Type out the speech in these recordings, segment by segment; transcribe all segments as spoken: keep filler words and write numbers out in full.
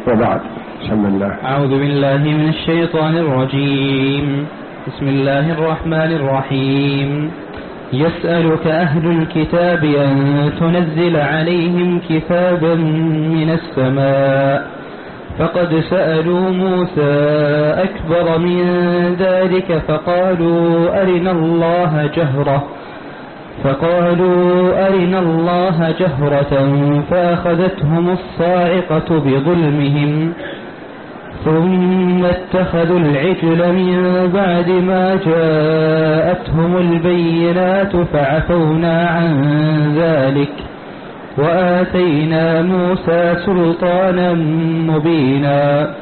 وبعد. بسم الله. أعوذ بالله من الشيطان الرجيم. بسم الله الرحمن الرحيم. يسألك أهل الكتاب أن تنزل عليهم كتابا من السماء فقد سألوا موسى أكبر من ذلك فقالوا أرنا الله جهرة فقالوا أرنا الله جهرة فأخذتهم الصاعقة بظلمهم ثم اتخذوا العجل من بعد ما جاءتهم البينات فعفونا عن ذلك وآتينا موسى سلطانا مبينا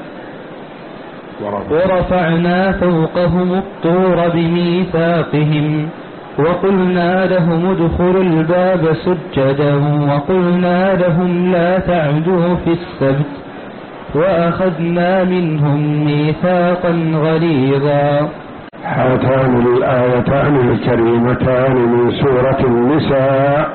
ورفعنا فوقهم الطور بميثاقهم وقلنا لهم ادخلوا الباب سجدا وقلنا لهم لا تعدوا في السبت وأخذنا منهم ميثاقا غليظا. هاتان الآيتان الكريمتان من سورة النساء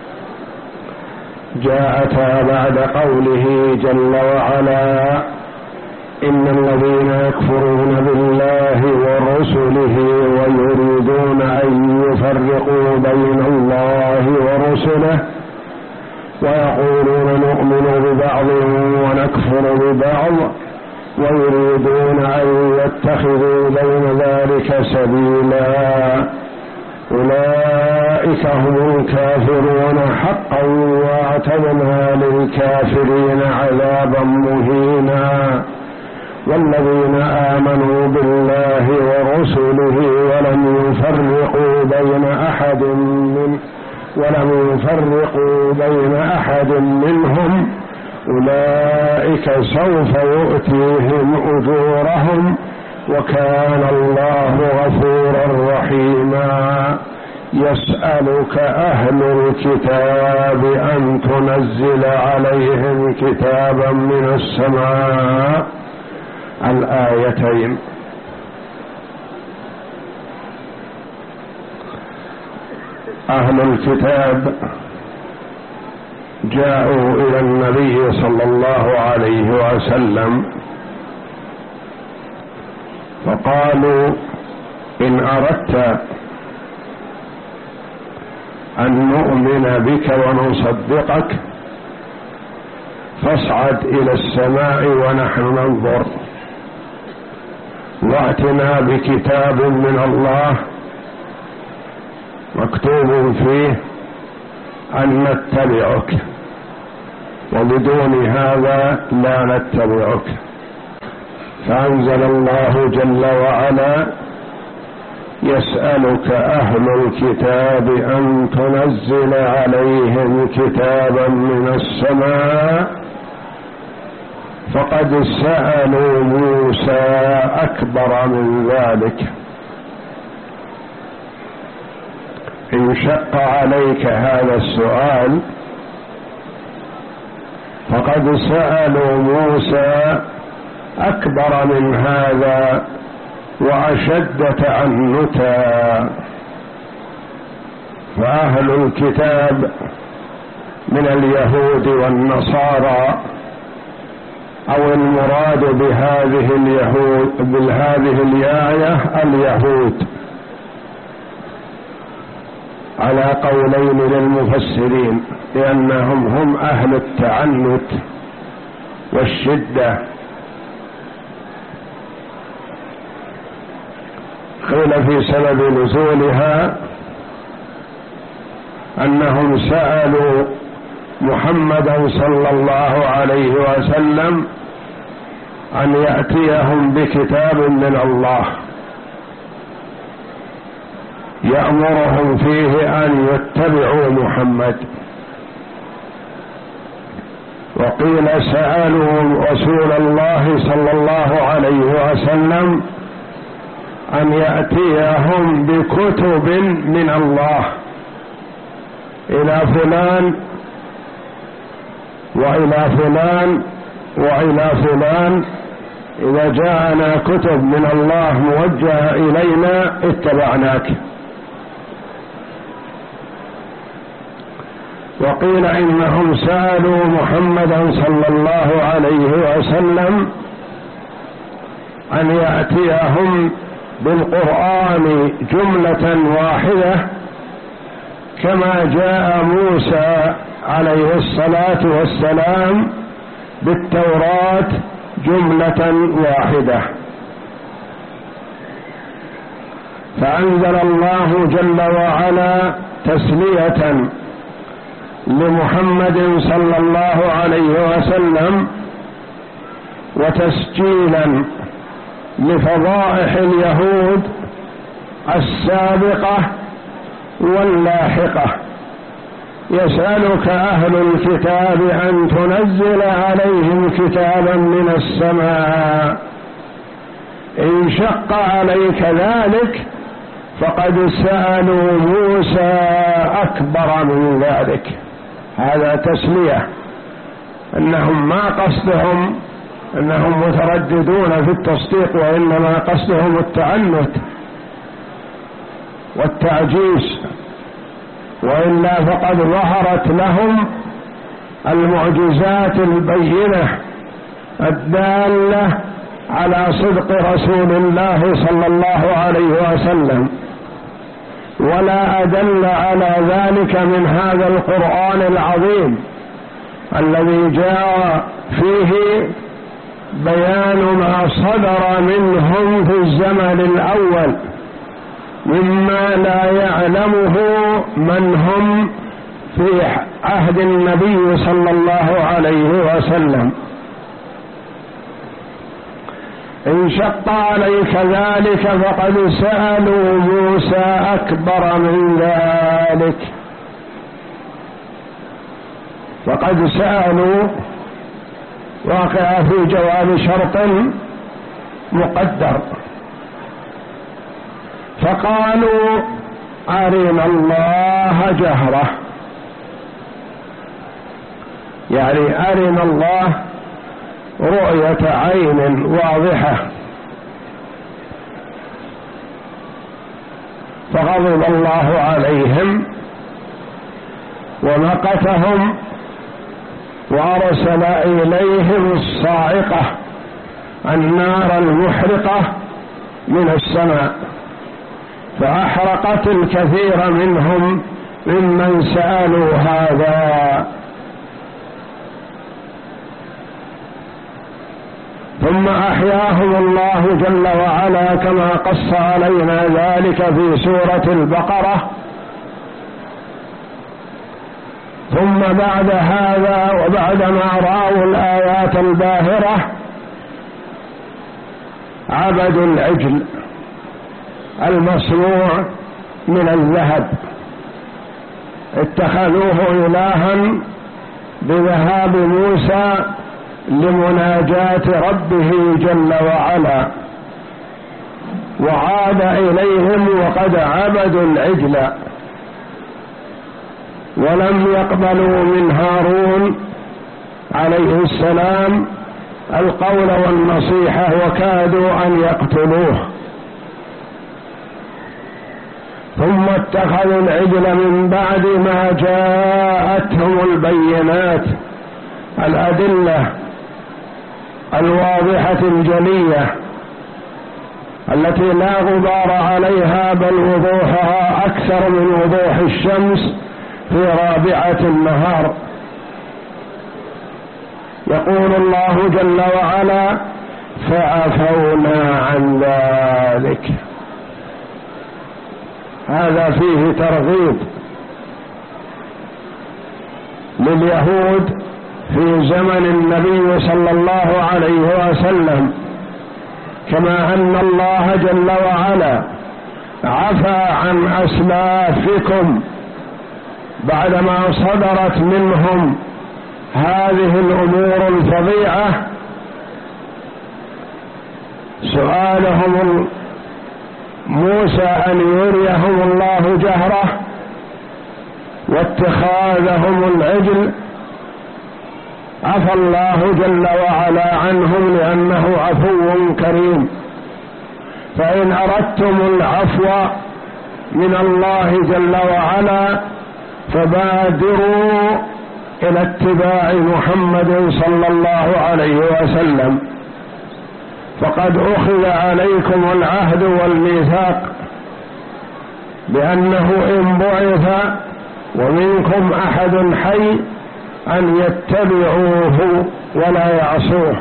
جاءتا بعد قوله جل وعلا إن الذين يكفرون بالله ورسله ويريدون أن يفرقوا بين الله ورسله ويقولون نؤمن ببعض ونكفر ببعض ويريدون أن يتخذوا بين ذلك سبيلا أولئك هم الكافرون حقا واعتدنا للكافرين عذابا مهينا. والذين آمنوا بالله ورسله ولم يفرقوا بين أحد من ولم يفرقوا بين أحد منهم أولئك سوف يؤتيهم أجورهم وكان الله غفورا رحيما. يسألك أهل الكتاب أن تنزل عليهم كتابا من السماء. الآيتين أهل الكتاب جاءوا إلى النبي صلى الله عليه وسلم فقالوا إن أردت أن نؤمن بك ونصدقك فاصعد إلى السماء ونحن ننظر وأتنا بكتاب من الله مكتوب فيه أن نتبعك وبدون هذا لا نتبعك. فأنزل الله جل وعلا يسألك أهل الكتاب أن تنزل عليهم كتابا من السماء فقد سألوا موسى أكبر من ذلك. إن شق عليك هذا السؤال فقد سألوا موسى أكبر من هذا وأشد تعنتا. فأهل الكتاب من اليهود والنصارى أو المراد بهذه اليهود بهذه الآية اليهود على قولين للمفسرين لأنهم هم أهل التعنت والشدة. قيل في سبب نزولها أنهم سألوا محمدا صلى الله عليه وسلم أن يأتيهم بكتاب من الله يأمرهم فيه أن يتبعوا محمد. وقيل سألوا رسول الله صلى الله عليه وسلم أن يأتيهم بكتب من الله إلى فلان وإلى فلان وإلى فلان، إذا جاءنا كتب من الله موجهة إلينا اتبعناك. وقيل إنهم سألوا محمدا صلى الله عليه وسلم أن يأتيهم بالقرآن جملة واحدة كما جاء موسى عليه الصلاة والسلام بالتوراة جملة واحدة. فأنزل الله جل وعلا تسلية لمحمد صلى الله عليه وسلم وتسجيلا لفضائح اليهود السابقة واللاحقة. يسألك أهل الكتاب أن تنزل عليهم كتابا من السماء، إن شق عليك ذلك فقد سألوا موسى أكبر من ذلك. هذا تسلية، أنهم ما قصدهم أنهم مترددون في التصديق، وإنما قصدهم التعنت والتعجيز، وإلا فقد ظهرت لهم المعجزات البينة الدالة على صدق رسول الله صلى الله عليه وسلم، ولا أدل على ذلك من هذا القرآن العظيم الذي جاء فيه بيان ما صدر منهم في الزمن الأول مما لا يعلمه من هم في عهد النبي صلى الله عليه وسلم. إن شق عليك ذلك فقد سألوا موسى أكبر من ذلك. فقد سألوا واقع في جواب شرط مقدر، فقالوا أرنا الله جهرة، يعني أرنا الله رؤية عين واضحة. فغضب الله عليهم ومقتهم وأرسل إليهم الصاعقة النار المحرقة من السماء، فأحرقت الكثير منهم ممن سألوا هذا. ثم أحياهم الله جل وعلا كما قص علينا ذلك في سورة البقرة. ثم بعد هذا وبعدما رأوا الآيات الباهرة عبدوا العجل المصنوع من الذهب، اتخذوه إلها بذهاب موسى لمناجاة ربه جل وعلا، وعاد إليهم وقد عبدوا العجل ولم يقبلوا من هارون عليه السلام القول والنصيحة وكادوا أن يقتلوه. ثم اتخذوا العجل من بعد ما جاءتهم البينات الأدلة الواضحة الجلية التي لا غبار عليها، بل وضوحها أكثر من وضوح الشمس في رابعة النهار. يقول الله جل وعلا فعفونا عن ذلك. هذا فيه ترغيب لليهود في زمن النبي صلى الله عليه وسلم، كما أن الله جل وعلا عفى عن أسلافكم بعدما صدرت منهم هذه الأمور الفظيعة، سؤالهم موسى أن يريهم الله جهرة واتخاذهم العجل، عفى الله جل وعلا عنهم لأنه عفو كريم. فإن أردتم العفو من الله جل وعلا فبادروا إلى اتباع محمد صلى الله عليه وسلم، فقد أخذ عليكم العهد والميثاق بأنه إن بعث ومنكم أحد حي أن يتبعوه ولا يعصوه،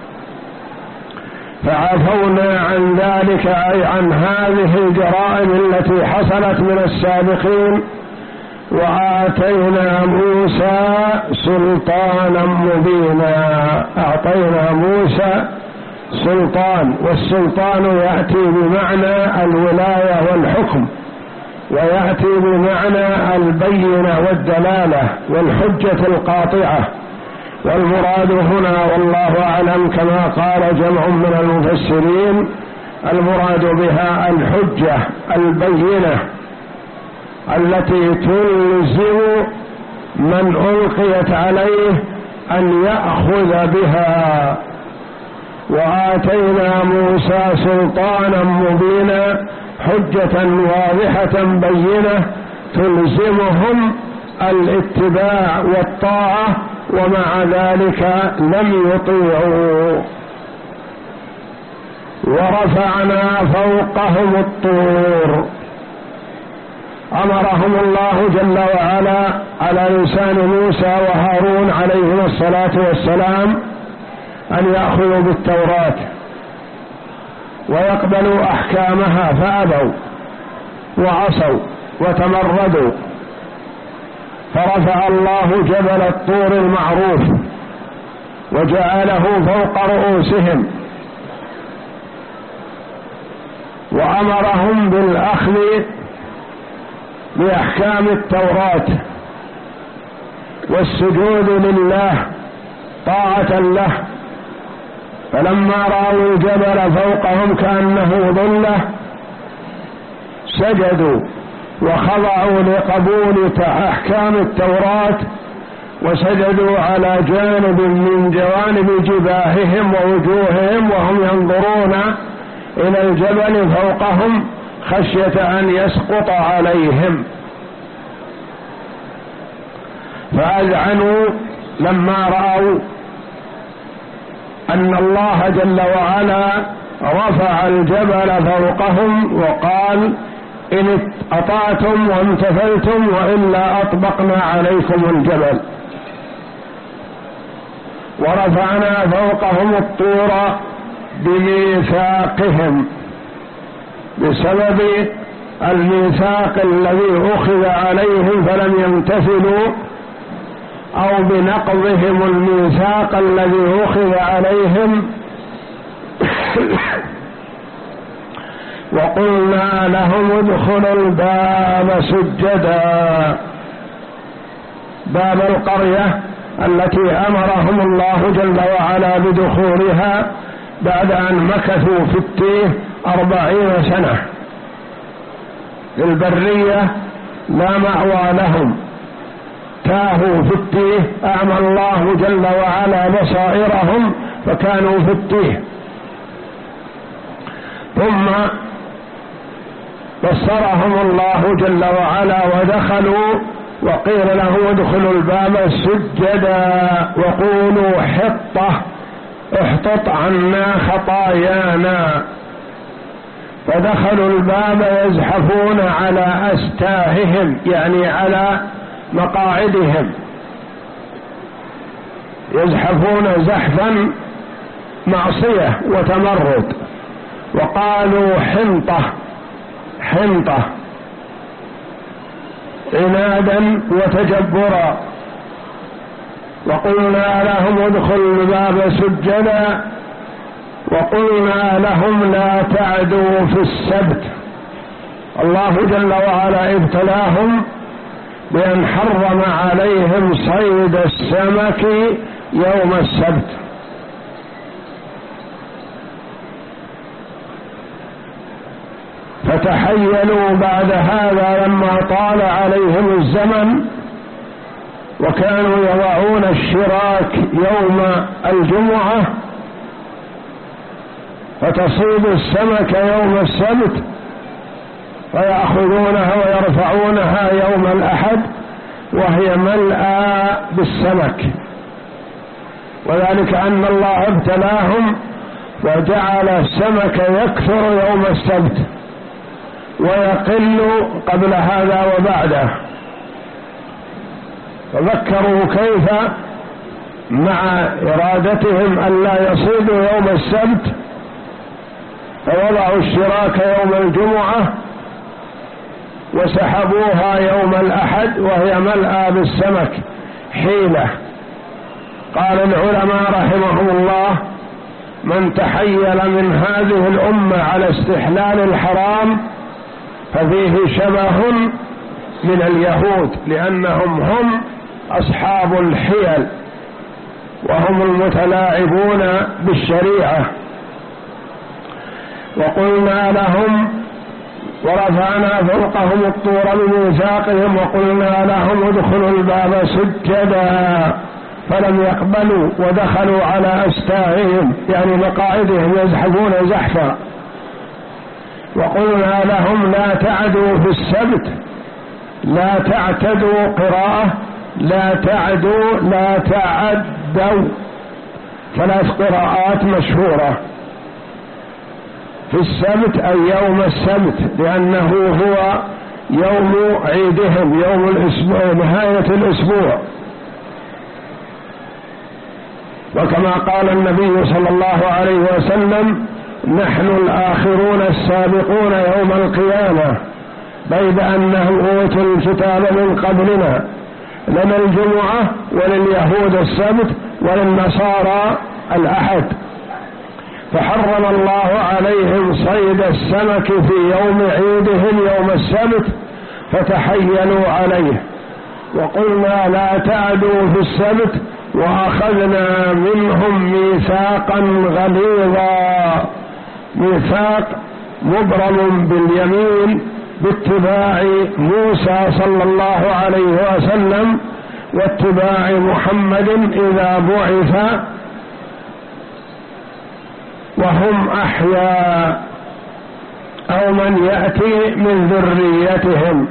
فعفونا عن ذلك أي عن هذه الجرائم التي حصلت من السابقين، وآتينا موسى سلطانا مبينا. أعطينا موسى سلطان، والسلطان يأتي بمعنى الولاية والحكم، ويأتي بمعنى البينة والدلالة والحجة القاطعة، والمراد هنا والله أعلم كما قال جمع من المفسرين المراد بها الحجة البينة التي تلزم من ألقيت عليه أن يأخذ بها. وآتينا موسى سلطانا مبينا، حجة واضحة بينة تلزمهم الاتباع والطاعة، ومع ذلك لم يطيعوا. ورفعنا فوقهم الطور، أمرهم الله جل وعلا على لسان موسى وهارون عليهما الصلاة والسلام أن يأخذوا بالتوراة ويقبلوا أحكامها، فأبوا وعصوا وتمردوا، فرفع الله جبل الطور المعروف وجعله فوق رؤوسهم، وأمرهم بالأخذ بأحكام التوراة والسجود لله طاعة له. فلما رأوا الجبل فوقهم كأنه ظلة سجدوا وخضعوا لقبول أحكام التوراة، وسجدوا على جانب من جوانب جباههم ووجوههم وهم ينظرون إلى الجبل فوقهم خشية أن يسقط عليهم، فأذعنوا لما رأوا أن الله جل وعلا رفع الجبل فوقهم وقال إن أطعتم وامتثلتم وإلا أطبقنا عليكم الجبل. ورفعنا فوقهم الطور بميثاقهم، بسبب الميثاق الذي أخذ عليهم فلم يمتثلوا، أو بنقضهم الميثاق الذي أخذ عليهم. وقلنا لهم ادخلوا الباب سجدا، باب القرية التي أمرهم الله جل وعلا بدخولها بعد أن مكثوا في التيه أربعين سنة في البرية لا مأوى لهم، تاهوا في التيه، أعمى الله جل وعلا بصائرهم فكانوا في التيه، ثم بصرهم الله جل وعلا ودخلوا، وقيل له ادخلوا الباب سجدا وقولوا حطة احطط عنا خطايانا، فدخلوا الباب يزحفون على أستاههم يعني على مقاعدهم، يزحفون زحفا معصية وتمرد، وقالوا حنطة حنطة عنادا وتجبرا. وقلنا لهم ادخلوا الباب سجدا، وقلنا لهم لا تعدوا في السبت. الله جل وعلا ابتلاهم بأن حرم عليهم صيد السمك يوم السبت، فتحيلوا بعد هذا لما طال عليهم الزمن، وكانوا يضعون الشراك يوم الجمعة فتصيد السمك يوم السبت، فيأخذونها ويرفعونها يوم الأحد، وهي ملأى بالسمك، وذلك أن الله ابتلاهم وجعل السمك يكثر يوم السبت ويقل قبل هذا وبعده، فذكروا كيف مع إرادتهم أن لا يصيدوا يوم السبت فوضعوا الشراك يوم الجمعة وسحبوها يوم الأحد وهي ملأى بالسمك حيلة. قال العلماء رحمهم الله: من تحيل من هذه الأمة على استحلال الحرام ففيه شبه من اليهود، لأنهم هم أصحاب الحيل وهم المتلاعبون بالشريعة. وقلنا لهم ورفعنا فوقهم الطور بميثاقهم وقلنا لهم ادخلوا الباب سجدا فلم يقبلوا ودخلوا على أستاههم يعني مقاعدهم يزحفون زحفا. وقلنا لهم لا تعدوا في السبت، لا تعتدوا قراءة، لا تعدوا لا تعدوا، ثلاث قراءات مشهورة. في السبت أي يوم السبت لأنه هو يوم عيدهم، يوم الأسبوع، نهاية الأسبوع. وكما قال النبي صلى الله عليه وسلم: نحن الآخرون السابقون يوم القيامة بيد أنهم أوتوا الكتاب من قبلنا، لنا الجمعة ولليهود السبت وللنصارى الأحد، فحرم الله عليهم صيد السمك في يوم عيدهم يوم السبت فتحيلوا عليه. وقلنا لا تعدوا في السبت وأخذنا منهم ميثاقا غليظا، ميثاق مبرم باليمين باتباع موسى صلى الله عليه وسلم واتباع محمد إذا بعث وهم أحياء أو من يأتي من ذريتهم.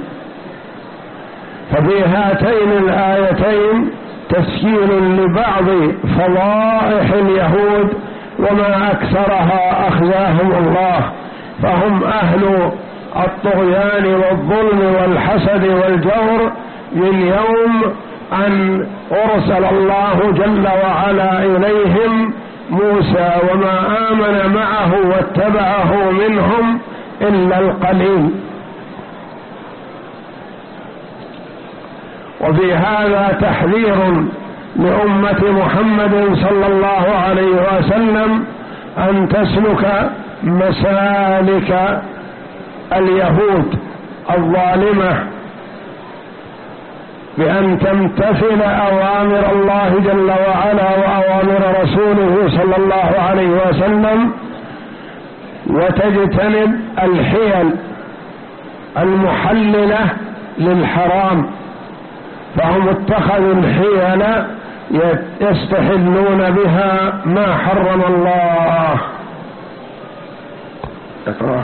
ففي هاتين الآيتين تسجيل لبعض فضائح اليهود وما أكثرها أخزاهم الله، فهم أهل الطغيان والظلم والحسد والجور من يوم أن أرسل الله جل وعلا إليهم موسى وما آمن معه واتبعه منهم إلا القليل. وفي هذا تحذير لأمة محمد صلى الله عليه وسلم أن تسلك مسالك اليهود الظالمة بأن تمتثل أوامر الله جل وعلا وأوامر رسوله صلى الله عليه وسلم وتجتنب الحيل المحللة للحرام، فهم اتخذوا الحيل يستحلون بها ما حرم الله. اقرأ.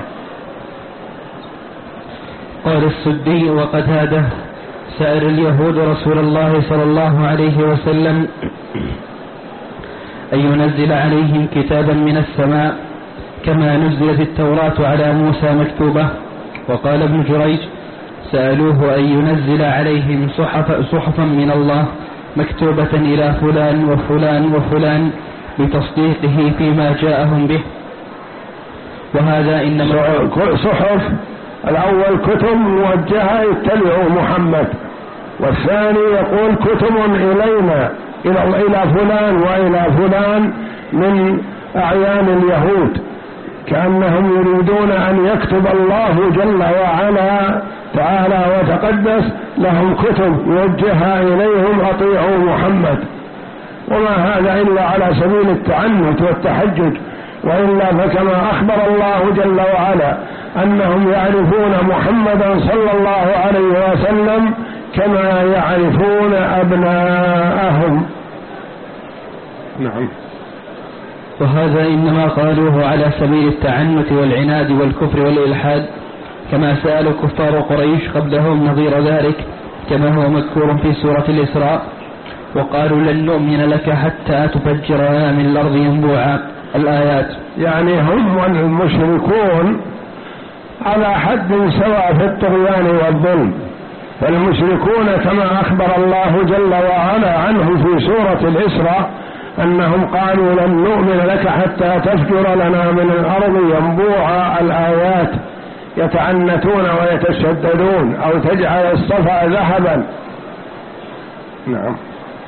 قال السدي وقتاده: سأل اليهود رسول الله صلى الله عليه وسلم أن ينزل عليهم كتابا من السماء كما نزلت التوراة على موسى مكتوبة. وقال ابن جريج: سألوه أن ينزل عليهم صحف صحفا من الله مكتوبة إلى فلان وفلان وفلان بتصديقه فيما جاءهم به. وهذا إنما صحف الأول كتب موجهة يتبعوا محمد، والثاني يقول كتب إلينا إلى فلان وإلى فلان من أعيان اليهود، كأنهم يريدون أن يكتب الله جل وعلا تعالى وتقدس لهم كتب يوجهها إليهم أطيعوا محمد. وما هذا إلا على سبيل التعنت والتحجج، وإلا فكما أخبر الله جل وعلا أنهم يعرفون محمدا صلى الله عليه وسلم كما يعرفون أبناءهم. نعم. وهذا إنما قالوه على سبيل التعنت والعناد والكفر والإلحاد، كما سأل كفار قريش قبلهم نظير ذلك كما هو مذكور في سورة الإسراء. وقالوا لن نؤمن لك حتى تفجر لنا من الأرض ينبوعا الآيات. يعني هم المشركون على حد سواء في الطغيان والظلم، فالمشركون كما أخبر الله جل وعلا عنه في سورة الإسراء أنهم قالوا لن نؤمن لك حتى تفجر لنا من الأرض ينبوعا الآيات، يتعنتون ويتشددون، أو تجعل الصفا ذهبا. نعم.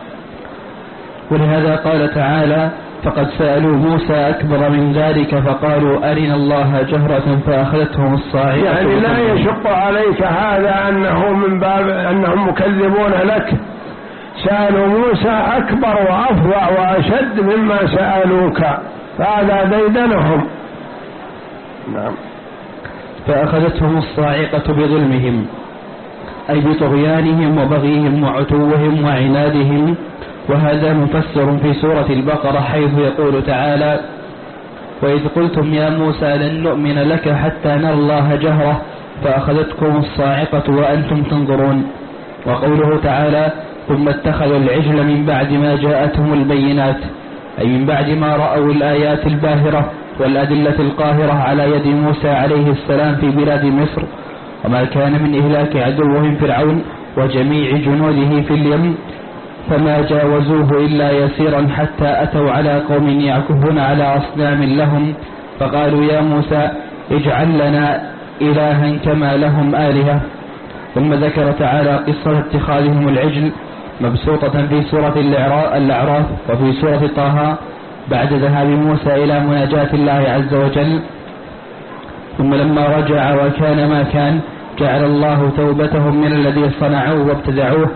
ولهذا قال تعالى فقد سألوا موسى أكبر من ذلك فقالوا أرنا الله جهرة فأخذتهم الصاعقة. يعني لا يشق عليك هذا أنه من باب أنهم مكذبون لك، سألوا موسى أكبر وأفظع وأشد مما سألوك، فهذا ديدنهم. نعم. فأخذتهم الصاعقة بظلمهم، أي بطغيانهم وبغيهم وعتوهم وعنادهم. وهذا مفسر في سورة البقرة حيث يقول تعالى وإذ قلتم يا موسى لن نؤمن لك حتى نرى الله جهرة فأخذتكم الصاعقة وأنتم تنظرون. وقوله تعالى ثم اتخذوا العجل من بعد ما جاءتهم البينات، أي من بعد ما رأوا الآيات الباهرة والأدلة القاهرة على يد موسى عليه السلام في بلاد مصر، وما كان من إهلاك عدوهم فرعون وجميع جنوده في اليم، فما جاوزوه إلا يسيرا حتى أتوا على قوم يعكفون على أصنام لهم فقالوا يا موسى اجعل لنا إلها كما لهم آلهة. ثم ذكر تعالى قصة اتخاذهم العجل مبسوطة في سورة الأعراف وفي سورة طه بعد ذهاب موسى إلى مناجاة الله عز وجل. ثم لما رجع وكان ما كان جعل الله توبتهم من الذي صنعوه وابتدعوه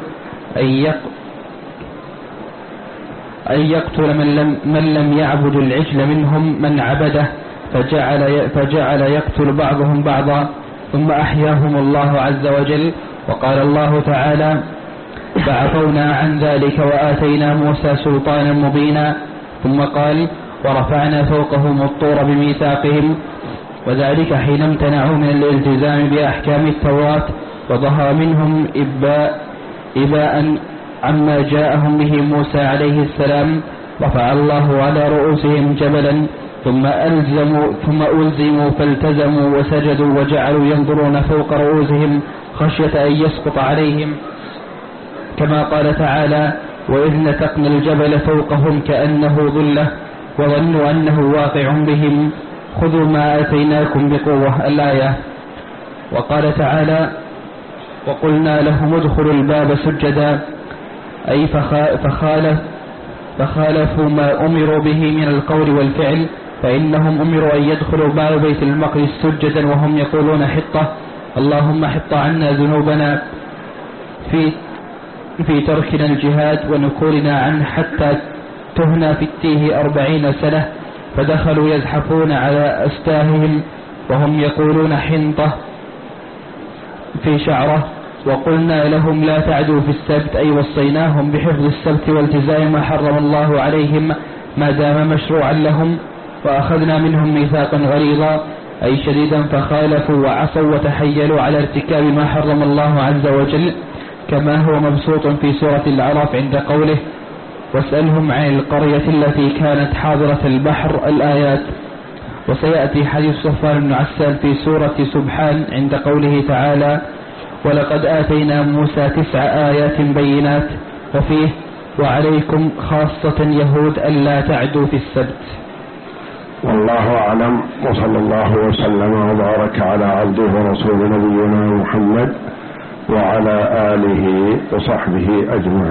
أن يقتل من لم, من لم يعبد العجل منهم من عبده، فجعل, فجعل يقتل بعضهم بعضا، ثم أحياهم الله عز وجل. وقال الله تعالى فعفونا عن ذلك وآتينا موسى سلطانا مبينا. ثم قال ورفعنا فوقهم الطور بميثاقهم، وذلك حين امتنعوا من الالتزام بأحكام التوراة وظهر منهم إباء, إباء عما جاءهم به موسى عليه السلام. رفع الله على رؤوسهم جبلا ثم ألزموا ثم ألزموا فالتزموا وسجدوا وجعلوا ينظرون فوق رؤوسهم خشية أن يسقط عليهم، كما قال تعالى وإذ نتقنا الجبل فوقهم كأنه ظلة وظنوا أنه واقع بهم خذوا ما آتيناكم بقوة الآية. وقال تعالى وقلنا لهم ادخلوا الباب سجدا، أي فخالف فخالفوا ما أمروا به من القول والفعل، فإنهم أمروا أن يدخلوا باب بيت المقدس سجدا وهم يقولون حطة اللهم حط عنا ذنوبنا في في تركنا الجهاد ونكولنا عنه حتى تهنا في التيه أربعين سنة، فدخلوا يزحفون على أستاههم وهم يقولون حنطة في شعره. وقلنا لهم لا تعدوا في السبت، أي وصيناهم بحفظ السبت والتزام ما حرم الله عليهم ما دام مشروعا لهم. وأخذنا منهم ميثاقا غليظا، أي شديدا، فخالفوا وعصوا وتحيلوا على ارتكاب ما حرم الله عز وجل، كما هو مبسوط في سورة الأعراف عند قوله واسألهم عن القرية التي كانت حاضرة البحر الآيات. وسيأتي حديث صفوان بن عسال في سورة سبحان عند قوله تعالى ولقد آتينا موسى تسع آيات بينات، وفيه وعليكم خاصة يهود ألا تعدوا في السبت. والله أعلم، وصلى الله وسلم وبارك على عبده ورسول نبينا محمد وعلى آله وصحبه أجمعين.